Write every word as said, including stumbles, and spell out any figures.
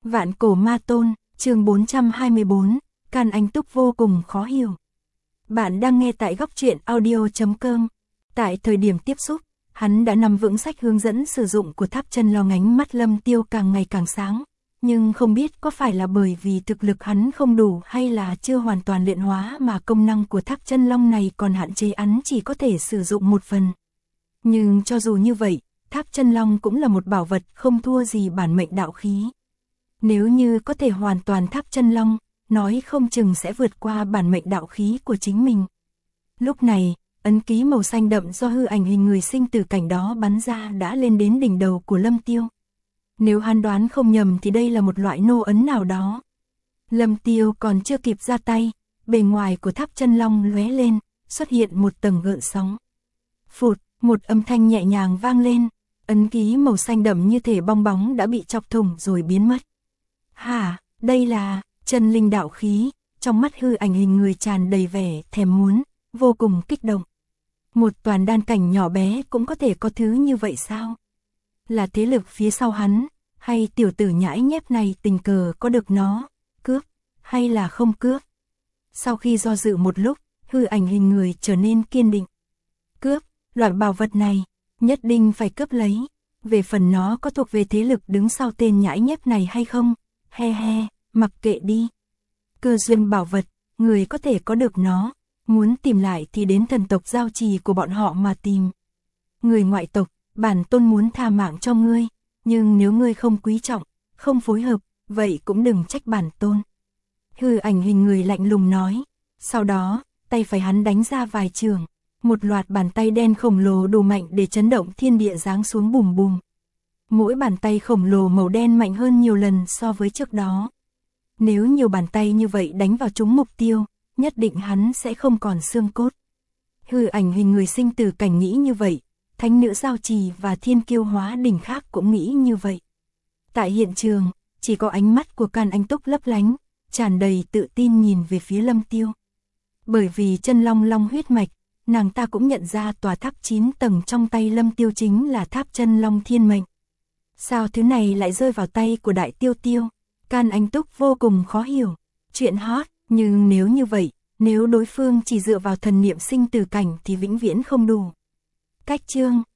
Vạn cổ ma tôn, chương bốn trăm hai mươi bốn, Can Anh Túc vô cùng khó hiểu. Bạn đang nghe tại góc truyện audio chấm com. Tại thời điểm tiếp xúc, hắn đã nắm vững sách hướng dẫn sử dụng của Tháp Chân Long. Ánh mắt Lâm Tiêu càng ngày càng sáng, nhưng không biết có phải là bởi vì thực lực hắn không đủ hay là chưa hoàn toàn luyện hóa mà công năng của Tháp Chân Long này còn hạn chế, hắn chỉ có thể sử dụng một phần. Nhưng cho dù như vậy, Tháp Chân Long cũng là một bảo vật không thua gì bản mệnh đạo khí. Nếu như có thể hoàn toàn Tháp Chân Long, nói không chừng sẽ vượt qua bản mệnh đạo khí của chính mình. Lúc này, ấn ký màu xanh đậm do hư ảnh hình người sinh tử cảnh đó bắn ra đã lên đến đỉnh đầu của Lâm Tiêu. Nếu hắn đoán không nhầm thì đây là một loại nô ấn nào đó. Lâm Tiêu còn chưa kịp ra tay, bề ngoài của Tháp Chân Long lóe lên, xuất hiện một tầng gợn sóng. Phụt, một âm thanh nhẹ nhàng vang lên, ấn ký màu xanh đậm như thể bong bóng đã bị chọc thủng rồi biến mất. Hả, đây là chân linh đạo khí, trong mắt hư ảnh hình người tràn đầy vẻ thèm muốn, vô cùng kích động. Một toàn đan cảnh nhỏ bé cũng có thể có thứ như vậy sao? Là thế lực phía sau hắn, hay tiểu tử nhãi nhép này tình cờ có được nó, cướp, hay là không cướp? Sau khi do dự một lúc, hư ảnh hình người trở nên kiên định. Cướp, loại bảo vật này, nhất định phải cướp lấy. Về phần nó có thuộc về thế lực đứng sau tên nhãi nhép này hay không? He he, mặc kệ đi. Cơ duyên bảo vật, người có thể có được nó, muốn tìm lại thì đến thần tộc giao trì của bọn họ mà tìm. Người ngoại tộc, bản tôn muốn tha mạng cho ngươi, nhưng nếu ngươi không quý trọng, không phối hợp, vậy cũng đừng trách bản tôn. Hư ảnh hình người lạnh lùng nói. Sau đó, tay phải hắn đánh ra vài trường, một loạt bàn tay đen khổng lồ đủ mạnh để chấn động thiên địa giáng xuống bùm bùm. Mỗi bàn tay khổng lồ màu đen mạnh hơn nhiều lần so với trước đó. Nếu nhiều bàn tay như vậy đánh vào trúng mục tiêu, nhất định hắn sẽ không còn xương cốt. Hư ảnh hình người sinh tử cảnh nghĩ như vậy, thánh nữ giao trì và thiên kiêu hóa đỉnh khác cũng nghĩ như vậy. Tại hiện trường, chỉ có ánh mắt của Can Anh Túc lấp lánh, tràn đầy tự tin nhìn về phía Lâm Tiêu. Bởi vì chân long long huyết mạch, nàng ta cũng nhận ra tòa tháp chín tầng trong tay Lâm Tiêu chính là tháp chân long thiên mệnh. Sao thứ này lại rơi vào tay của Đại Tiêu Tiêu? Can Anh Túc vô cùng khó hiểu. Chuyện hot, nhưng nếu như vậy, nếu đối phương chỉ dựa vào thần niệm sinh tử cảnh thì vĩnh viễn không đủ. Cách chương